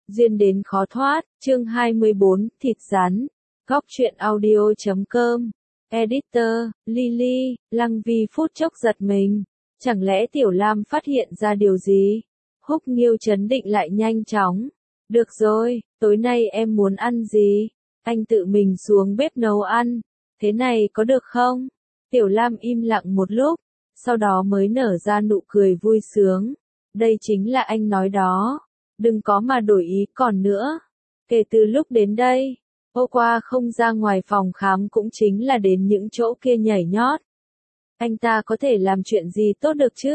duyên đến khó thoát, chương 24, thịt rắn, góc truyện audio.com, editor, Lily, Lăng Vi phút chốc giật mình, chẳng lẽ Tiểu Lam phát hiện ra điều gì? Húc Nghiêu trấn định lại nhanh chóng, được rồi, tối nay em muốn ăn gì? Anh tự mình xuống bếp nấu ăn, thế này có được không? Tiểu Lam im lặng một lúc, sau đó mới nở ra nụ cười vui sướng, đây chính là anh nói đó. Đừng có mà đổi ý còn nữa. Kể từ lúc đến đây, ô qua không ra ngoài phòng khám cũng chính là đến những chỗ kia nhảy nhót. Anh ta có thể làm chuyện gì tốt được chứ?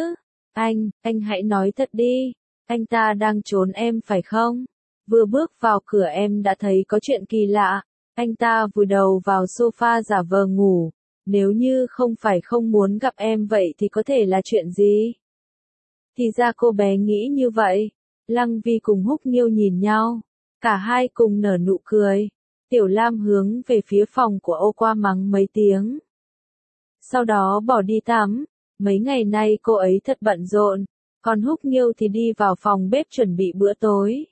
Anh hãy nói thật đi. Anh ta đang trốn em phải không? Vừa bước vào cửa em đã thấy có chuyện kỳ lạ. Anh ta vùi đầu vào sofa giả vờ ngủ. Nếu như không phải không muốn gặp em vậy thì có thể là chuyện gì? Thì ra cô bé nghĩ như vậy. Lăng Vi cùng Húc Nghiêu nhìn nhau, cả hai cùng nở nụ cười. Tiểu Lam hướng về phía phòng của ô qua mắng mấy tiếng. Sau đó bỏ đi tắm, mấy ngày nay cô ấy thật bận rộn, còn Húc Nghiêu thì đi vào phòng bếp chuẩn bị bữa tối.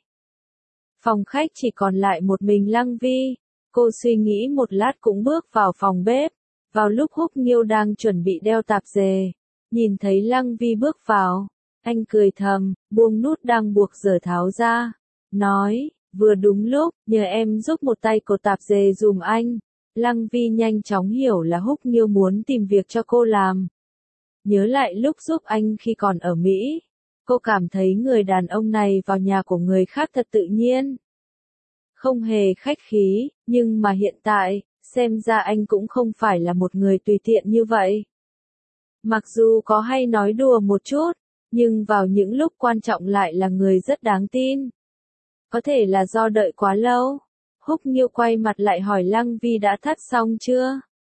Phòng khách chỉ còn lại một mình Lăng Vi, cô suy nghĩ một lát cũng bước vào phòng bếp, vào lúc Húc Nghiêu đang chuẩn bị đeo tạp dề, nhìn thấy Lăng Vi bước vào. Anh cười thầm, buông nút đang buộc giờ tháo ra, nói, vừa đúng lúc, nhờ em giúp một tay cột tạp dề dùm anh. Lăng Vi nhanh chóng hiểu là Húc Nghiêu muốn tìm việc cho cô làm. Nhớ lại lúc giúp anh khi còn ở Mỹ, cô cảm thấy người đàn ông này vào nhà của người khác thật tự nhiên. Không hề khách khí, nhưng mà hiện tại, xem ra anh cũng không phải là một người tùy tiện như vậy. Mặc dù có hay nói đùa một chút, nhưng vào những lúc quan trọng lại là người rất đáng tin. Có thể là do đợi quá lâu. Húc Nghiêu quay mặt lại hỏi Lăng Vi đã thắt xong chưa?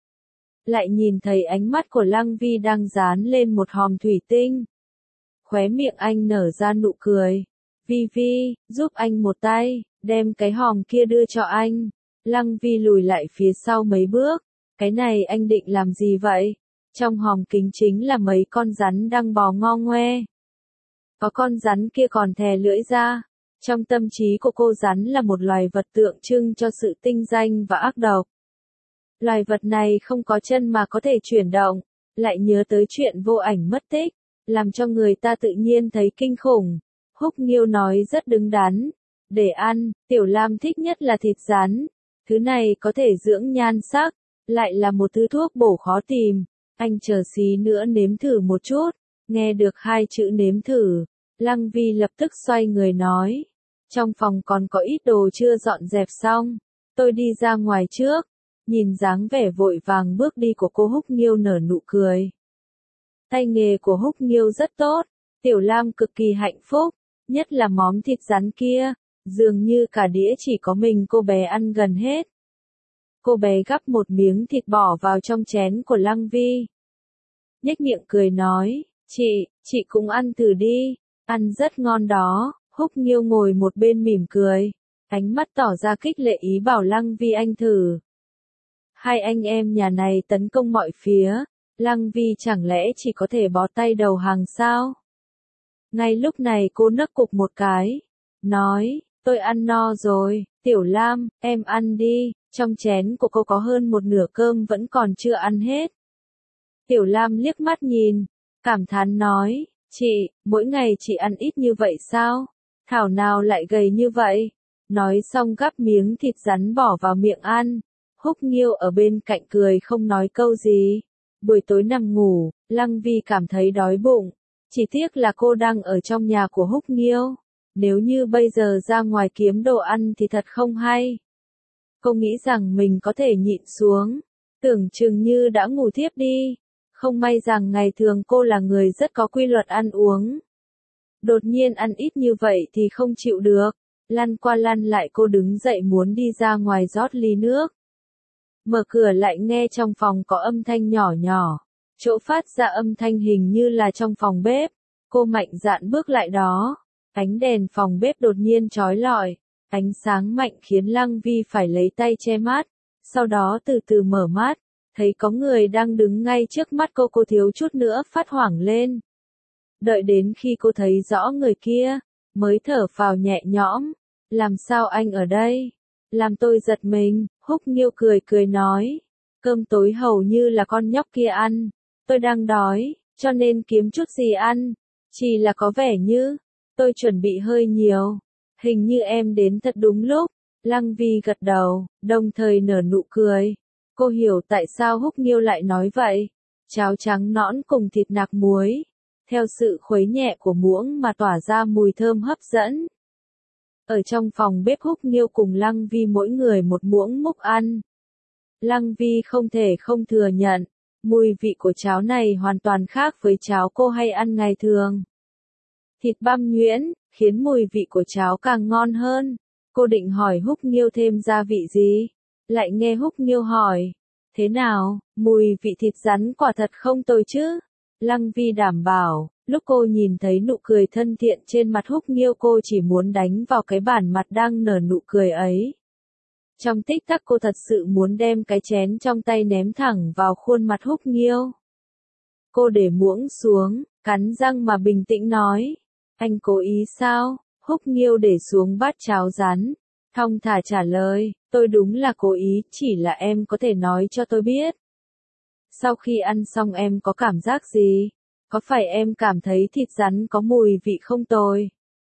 Lại nhìn thấy ánh mắt của Lăng Vi đang dán lên một hòm thủy tinh. Khóe miệng anh nở ra nụ cười. Vi, giúp anh một tay, đem cái hòm kia đưa cho anh. Lăng Vi lùi lại phía sau mấy bước. Cái này anh định làm gì vậy? Trong hòm kính chính là mấy con rắn đang bò ngo ngoe. Có con rắn kia còn thè lưỡi ra. Trong tâm trí của cô, rắn là một loài vật tượng trưng cho sự tinh danh và ác độc. Loài vật này không có chân mà có thể chuyển động, lại nhớ tới chuyện Vô Ảnh mất tích, làm cho người ta tự nhiên thấy kinh khủng. Húc Nghiêu nói rất đứng đắn. Để ăn, Tiểu Lam thích nhất là thịt rắn. Thứ này có thể dưỡng nhan sắc, lại là một thứ thuốc bổ khó tìm. Anh chờ xí nữa nếm thử một chút. Nghe được hai chữ nếm thử, Lăng Vi lập tức xoay người nói. Trong phòng còn có ít đồ chưa dọn dẹp xong. Tôi đi ra ngoài trước. Nhìn dáng vẻ vội vàng bước đi của cô, Húc Nghiêu nở nụ cười. Tay nghề của Húc Nghiêu rất tốt. Tiểu Lam cực kỳ hạnh phúc. Nhất là món thịt rắn kia. Dường như cả đĩa chỉ có mình cô bé ăn gần hết. Cô bé gắp một miếng thịt bỏ vào trong chén của Lăng Vi. Nhếch miệng cười nói, chị cũng ăn thử đi, ăn rất ngon đó. Húc Nghiêu ngồi một bên mỉm cười, ánh mắt tỏ ra khích lệ ý bảo Lăng Vi anh thử. Hai anh em nhà này tấn công mọi phía, Lăng Vi chẳng lẽ chỉ có thể bó tay đầu hàng sao? Ngay lúc này cô nấc cục một cái, nói, tôi ăn no rồi. Tiểu Lam, em ăn đi, trong chén của cô có hơn một nửa cơm vẫn còn chưa ăn hết. Tiểu Lam liếc mắt nhìn, cảm thán nói, chị, mỗi ngày chị ăn ít như vậy sao? Thảo nào lại gầy như vậy? Nói xong gắp miếng thịt rắn bỏ vào miệng ăn. Húc Nghiêu ở bên cạnh cười không nói câu gì. Buổi tối nằm ngủ, Lăng Vi cảm thấy đói bụng. Chỉ tiếc là cô đang ở trong nhà của Húc Nghiêu. Nếu như bây giờ ra ngoài kiếm đồ ăn thì thật không hay. Cô nghĩ rằng mình có thể nhịn xuống. Tưởng chừng như đã ngủ thiếp đi. Không may rằng ngày thường cô là người rất có quy luật ăn uống. Đột nhiên ăn ít như vậy thì không chịu được. Lăn qua lăn lại cô đứng dậy muốn đi ra ngoài rót ly nước. Mở cửa lại nghe trong phòng có âm thanh nhỏ nhỏ. Chỗ phát ra âm thanh hình như là trong phòng bếp. Cô mạnh dạn bước lại đó. Ánh đèn phòng bếp đột nhiên chói lọi. Ánh sáng mạnh khiến Lăng Vi phải lấy tay che mắt. Sau đó từ từ mở mắt. Thấy có người đang đứng ngay trước mắt cô thiếu chút nữa phát hoảng lên. Đợi đến khi cô thấy rõ người kia, mới thở phào nhẹ nhõm. Làm sao anh ở đây? Làm tôi giật mình, Húc Nghiêu cười cười nói. Cơm tối hầu như là con nhóc kia ăn. Tôi đang đói, cho nên kiếm chút gì ăn. Chỉ là có vẻ như, tôi chuẩn bị hơi nhiều. Hình như em đến thật đúng lúc. Lăng Vi gật đầu, đồng thời nở nụ cười. Cô hiểu tại sao Húc Nghiêu lại nói vậy. Cháo trắng nõn cùng thịt nạc muối. Theo sự khuấy nhẹ của muỗng mà tỏa ra mùi thơm hấp dẫn. Ở trong phòng bếp Húc Nghiêu cùng Lăng Vi mỗi người một muỗng múc ăn. Lăng Vi không thể không thừa nhận, mùi vị của cháo này hoàn toàn khác với cháo cô hay ăn ngày thường. Thịt băm nhuyễn, khiến mùi vị của cháo càng ngon hơn. Cô định hỏi Húc Nghiêu thêm gia vị gì? Lại nghe Húc Nghiêu hỏi. Thế nào, mùi vị thịt rắn quả thật không tồi chứ? Lăng Vi đảm bảo, lúc cô nhìn thấy nụ cười thân thiện trên mặt Húc Nghiêu cô chỉ muốn đánh vào cái bản mặt đang nở nụ cười ấy. Trong tích tắc cô thật sự muốn đem cái chén trong tay ném thẳng vào khuôn mặt Húc Nghiêu. Cô để muỗng xuống, cắn răng mà bình tĩnh nói. Anh cố ý sao? Húc Nghiêu để xuống bát cháo rán. Thong thả trả lời, tôi đúng là cố ý, chỉ là em có thể nói cho tôi biết. Sau khi ăn xong em có cảm giác gì? Có phải em cảm thấy thịt rắn có mùi vị không tồi?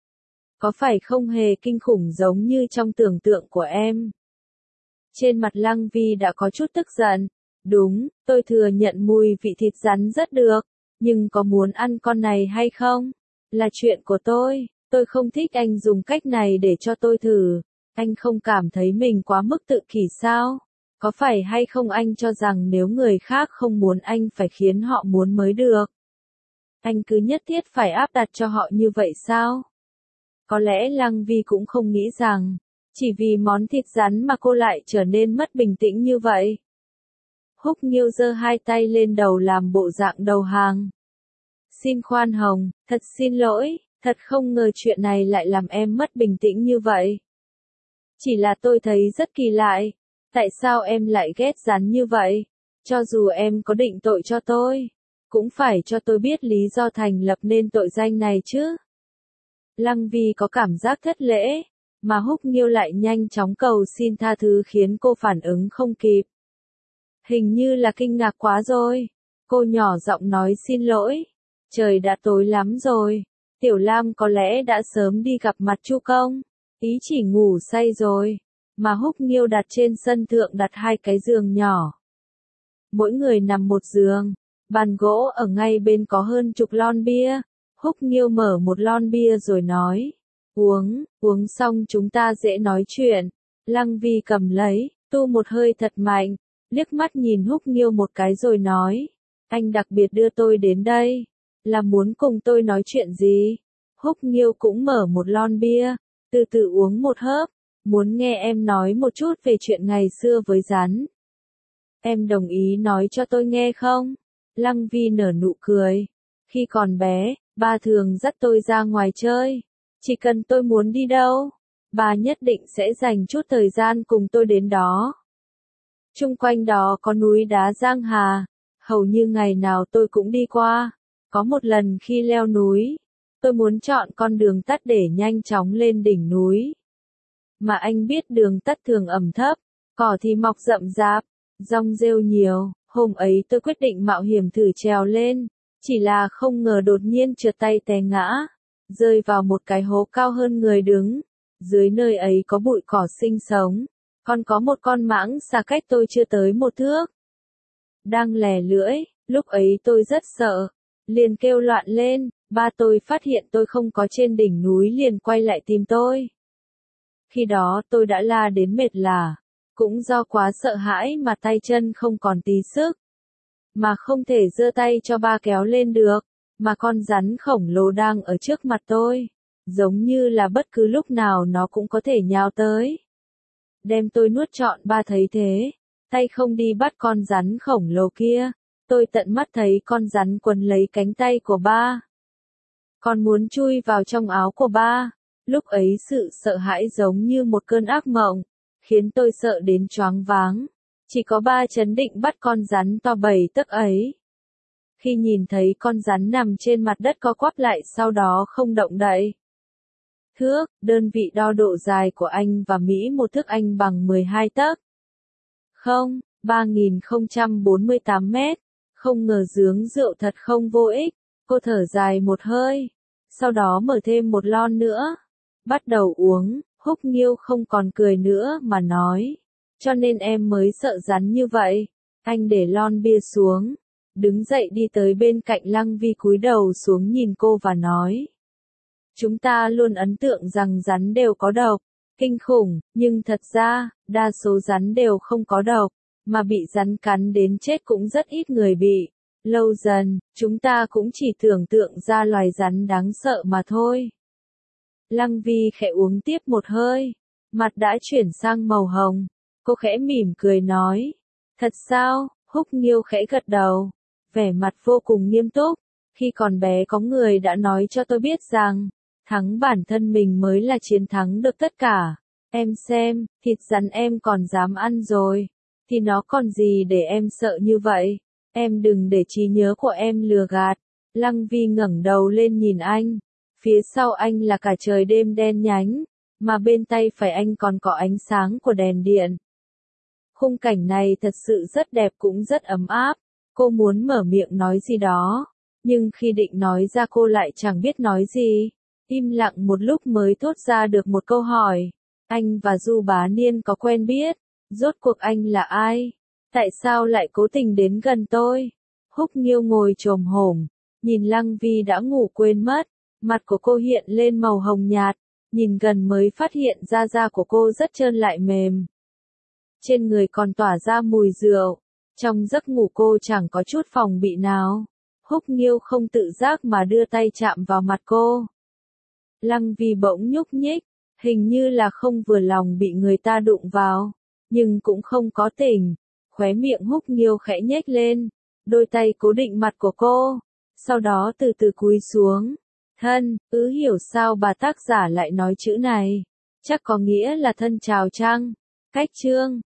Có phải không hề kinh khủng giống như trong tưởng tượng của em? Trên mặt Lăng Vi đã có chút tức giận. Đúng, tôi thừa nhận mùi vị thịt rắn rất được, nhưng có muốn ăn con này hay không? Là chuyện của tôi không thích anh dùng cách này để cho tôi thử. Anh không cảm thấy mình quá mức tự kỷ sao? Có phải hay không anh cho rằng nếu người khác không muốn anh phải khiến họ muốn mới được? Anh cứ nhất thiết phải áp đặt cho họ như vậy sao? Có lẽ Lăng Vi cũng không nghĩ rằng, chỉ vì món thịt rắn mà cô lại trở nên mất bình tĩnh như vậy. Húc Nghiêu giơ hai tay lên đầu làm bộ dạng đầu hàng. Xin khoan hồng, thật xin lỗi, thật không ngờ chuyện này lại làm em mất bình tĩnh như vậy. Chỉ là tôi thấy rất kỳ lạ, tại sao em lại ghét rắn như vậy? Cho dù em có định tội cho tôi, cũng phải cho tôi biết lý do thành lập nên tội danh này chứ. Lăng Vi có cảm giác thất lễ, mà Húc Nghiêu lại nhanh chóng cầu xin tha thứ khiến cô phản ứng không kịp. Hình như là kinh ngạc quá rồi. Cô nhỏ giọng nói xin lỗi. Trời đã tối lắm rồi. Tiểu Lam có lẽ đã sớm đi gặp mặt Chu Công. Ý chỉ ngủ say rồi. Mà Húc Nghiêu đặt trên sân thượng đặt hai cái giường nhỏ. Mỗi người nằm một giường. Bàn gỗ ở ngay bên có hơn chục lon bia. Húc Nghiêu mở một lon bia rồi nói. Uống xong chúng ta dễ nói chuyện. Lăng Vi cầm lấy, tu một hơi thật mạnh. Liếc mắt nhìn Húc Nghiêu một cái rồi nói. Anh đặc biệt đưa tôi đến đây. Là muốn cùng tôi nói chuyện gì? Húc Nghiêu cũng mở một lon bia. Từ từ uống một hớp. Muốn nghe em nói một chút về chuyện ngày xưa với rắn. Em đồng ý nói cho tôi nghe không? Lăng Vi nở nụ cười. Khi còn bé, ba thường dắt tôi ra ngoài chơi. Chỉ cần tôi muốn đi đâu, bà nhất định sẽ dành chút thời gian cùng tôi đến đó. Chung quanh đó có núi đá Giang Hà, hầu như ngày nào tôi cũng đi qua. Có một lần khi leo núi, tôi muốn chọn con đường tắt để nhanh chóng lên đỉnh núi. Mà anh biết đường tắt thường ẩm thấp, cỏ thì mọc rậm rạp, dong rêu nhiều. Hôm ấy tôi quyết định mạo hiểm thử trèo lên, chỉ là không ngờ đột nhiên trượt tay té ngã, rơi vào một cái hố cao hơn người đứng. Dưới nơi ấy có bụi cỏ sinh sống, còn có một con mãng xà cách tôi chưa tới một thước. Đang lè lưỡi, lúc ấy tôi rất sợ, liền kêu loạn lên, ba tôi phát hiện tôi không có trên đỉnh núi liền quay lại tìm tôi. Khi đó tôi đã la đến mệt lả, cũng do quá sợ hãi mà tay chân không còn tí sức. Mà không thể giơ tay cho ba kéo lên được, mà con rắn khổng lồ đang ở trước mặt tôi, giống như là bất cứ lúc nào nó cũng có thể nhào tới. Đem tôi nuốt trọn. Ba thấy thế, tay không đi bắt con rắn khổng lồ kia, tôi tận mắt thấy con rắn quấn lấy cánh tay của ba. Còn muốn chui vào trong áo của ba, lúc ấy sự sợ hãi giống như một cơn ác mộng, khiến tôi sợ đến choáng váng. Chỉ có ba chấn định bắt con rắn to 7 tấc ấy. Khi nhìn thấy con rắn nằm trên mặt đất co quắp lại sau đó không động đậy. thước, đơn vị đo độ dài của anh và Mỹ một thước Anh bằng 12 tấc. Không, 3048 mét. Không ngờ giếng rượu thật không vô ích. Cô thở dài một hơi, sau đó mở thêm một lon nữa. Bắt đầu uống, Húc Nghiêu không còn cười nữa mà nói. Cho nên em mới sợ rắn như vậy. Anh để lon bia xuống, đứng dậy đi tới bên cạnh Lăng Vi cúi đầu xuống nhìn cô và nói. Chúng ta luôn ấn tượng rằng rắn đều có độc, kinh khủng, nhưng thật ra, đa số rắn đều không có độc, mà bị rắn cắn đến chết cũng rất ít người bị. Lâu dần, chúng ta cũng chỉ tưởng tượng ra loài rắn đáng sợ mà thôi. Lăng Vi khẽ uống tiếp một hơi, mặt đã chuyển sang màu hồng. Cô khẽ mỉm cười nói. Thật sao? Húc Nghiêu khẽ gật đầu, vẻ mặt vô cùng nghiêm túc. Khi còn bé có người đã nói cho tôi biết rằng, thắng bản thân mình mới là chiến thắng được tất cả. Em xem, thịt rắn em còn dám ăn rồi, thì nó còn gì để em sợ như vậy? Em đừng để trí nhớ của em lừa gạt. Lăng Vi ngẩng đầu lên nhìn anh. Phía sau anh là cả trời đêm đen nhánh, mà bên tay phải anh còn có ánh sáng của đèn điện. Khung cảnh này thật sự rất đẹp cũng rất ấm áp. Cô muốn mở miệng nói gì đó, nhưng khi định nói ra cô lại chẳng biết nói gì. Im lặng một lúc mới thốt ra được một câu hỏi. Anh và Du Bá Niên có quen biết? Rốt cuộc anh là ai? Tại sao lại cố tình đến gần tôi? Húc Nghiêu ngồi chồm hổm, nhìn Lăng Vi đã ngủ quên mất. Mặt của cô hiện lên màu hồng nhạt, nhìn gần mới phát hiện ra da của cô rất trơn lại mềm. Trên người còn tỏa ra mùi rượu, trong giấc ngủ cô chẳng có chút phòng bị nào. Húc Nghiêu không tự giác mà đưa tay chạm vào mặt cô. Lăng Vi bỗng nhúc nhích, hình như là không vừa lòng bị người ta đụng vào, nhưng cũng không có tỉnh. Khóe miệng Húc Nghiêu khẽ nhếch lên, đôi tay cố định mặt của cô, sau đó từ từ cúi xuống. Thân, hiểu sao bà tác giả lại nói chữ này. Chắc có nghĩa là thân chào chăng? Cách chương